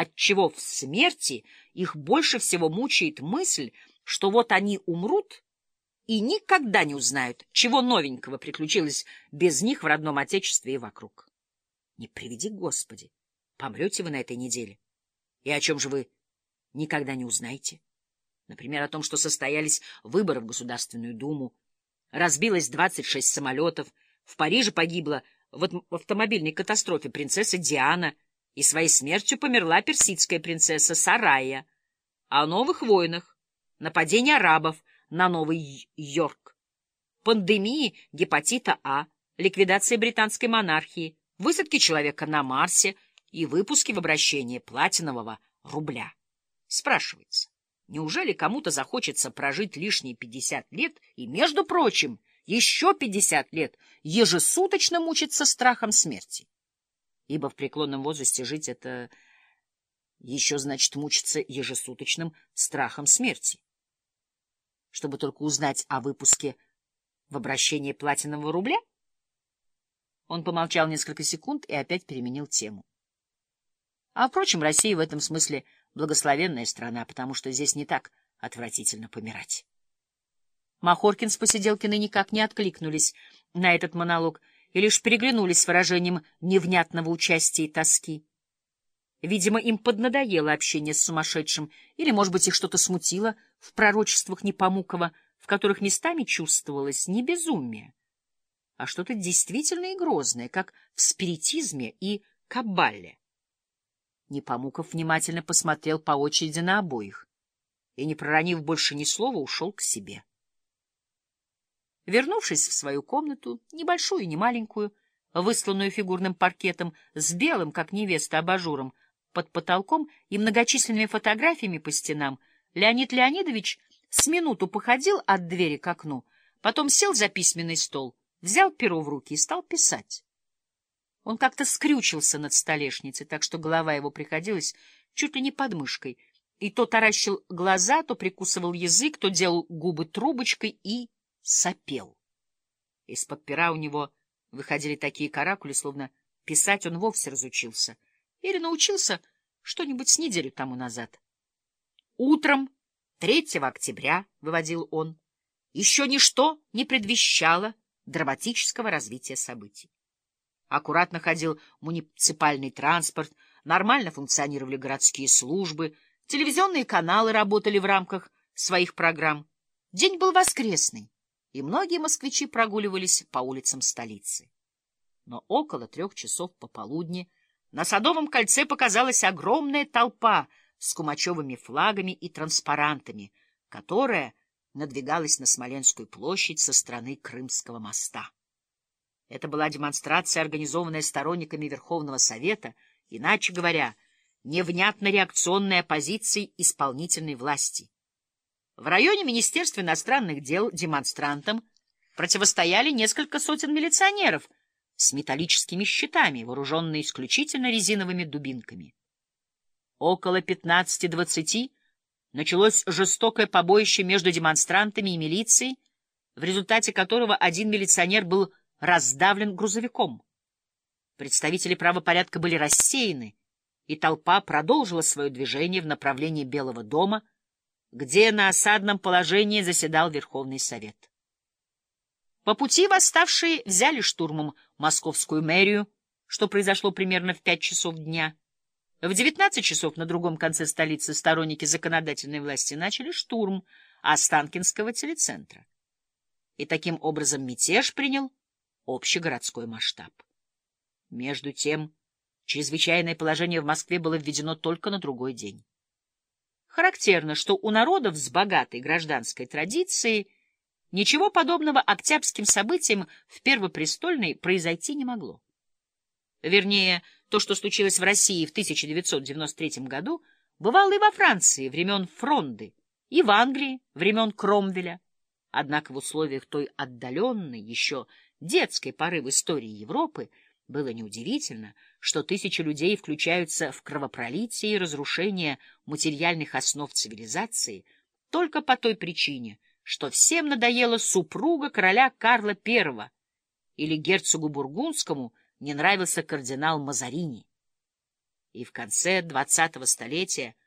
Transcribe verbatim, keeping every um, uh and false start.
отчего в смерти их больше всего мучает мысль, что вот они умрут и никогда не узнают, чего новенького приключилось без них в родном отечестве и вокруг. Не приведи Господи, помрете вы на этой неделе. И о чем же вы никогда не узнаете? Например, о том, что состоялись выборы в Государственную Думу, разбилось двадцать шесть самолетов, в Париже погибла в автомобильной катастрофе принцесса Диана, и своей смертью померла персидская принцесса Сарая, о новых войнах, нападении арабов на Новый Йорк, пандемии гепатита А, ликвидации британской монархии, высадке человека на Марсе и выпуске в обращение платинового рубля. Спрашивается, неужели кому-то захочется прожить лишние пятьдесят лет и, между прочим, еще пятьдесят лет ежесуточно мучиться страхом смерти? Ибо в преклонном возрасте жить — это еще значит мучиться ежесуточным страхом смерти. Чтобы только узнать о выпуске в обращение платинового рубля? Он помолчал несколько секунд и опять переменил тему. А, впрочем, Россия в этом смысле благословенная страна, потому что здесь не так отвратительно помирать. Махоркин с Посиделкиной никак не откликнулись на этот монолог и лишь переглянулись с выражением невнятного участия и тоски. Видимо, им поднадоело общение с сумасшедшим, или, может быть, их что-то смутило в пророчествах Непомукова, в которых местами чувствовалось не безумие, а что-то действительно и грозное, как в спиритизме и каббале. Непомуков внимательно посмотрел по очереди на обоих и, не проронив больше ни слова, ушел к себе. Вернувшись в свою комнату, небольшую и немаленькую, высланную фигурным паркетом с белым, как невеста, абажуром под потолком и многочисленными фотографиями по стенам, Леонид Леонидович с минуту походил от двери к окну, потом сел за письменный стол, взял перо в руки и стал писать. Он как-то скрючился над столешницей, так что голова его приходилась чуть ли не под мышкой, и то таращил глаза, то прикусывал язык, то делал губы трубочкой и сопел. Из-под пера у него выходили такие каракули, словно писать он вовсе разучился или научился что-нибудь с неделю тому назад. Утром третьего октября, — выводил он, — еще ничто не предвещало драматического развития событий. Аккуратно ходил муниципальный транспорт, нормально функционировали городские службы, телевизионные каналы работали в рамках своих программ. День был воскресный, и многие москвичи прогуливались по улицам столицы. Но около трех часов пополудни на Садовом кольце показалась огромная толпа с кумачевыми флагами и транспарантами, которая надвигалась на Смоленскую площадь со стороны Крымского моста. Это была демонстрация, организованная сторонниками Верховного Совета, иначе говоря, невнятно-реакционной оппозиции исполнительной власти. В районе Министерства иностранных дел демонстрантам противостояли несколько сотен милиционеров с металлическими щитами, вооруженные исключительно резиновыми дубинками. Около пятнадцати двадцати началось жестокое побоище между демонстрантами и милицией, в результате которого один милиционер был раздавлен грузовиком. Представители правопорядка были рассеяны, и толпа продолжила свое движение в направлении Белого дома, где на осадном положении заседал Верховный Совет. По пути восставшие взяли штурмом московскую мэрию, что произошло примерно в пять часов дня. В девятнадцать часов на другом конце столицы сторонники законодательной власти начали штурм Останкинского телецентра. И таким образом мятеж принял общегородской масштаб. Между тем, чрезвычайное положение в Москве было введено только на другой день. Характерно, что у народов с богатой гражданской традицией ничего подобного октябрьским событиям в Первопрестольной произойти не могло. Вернее, то, что случилось в России в тысяча девятьсот девяносто третьем году, бывало и во Франции времен Фронды, и в Англии времен Кромвеля. Однако в условиях той отдаленной, еще детской поры в истории Европы было неудивительно, что тысячи людей включаются в кровопролитие и разрушение материальных основ цивилизации только по той причине, что всем надоела супруга короля Карла Первого или герцогу Бургундскому не нравился кардинал Мазарини. И в конце двадцатого столетия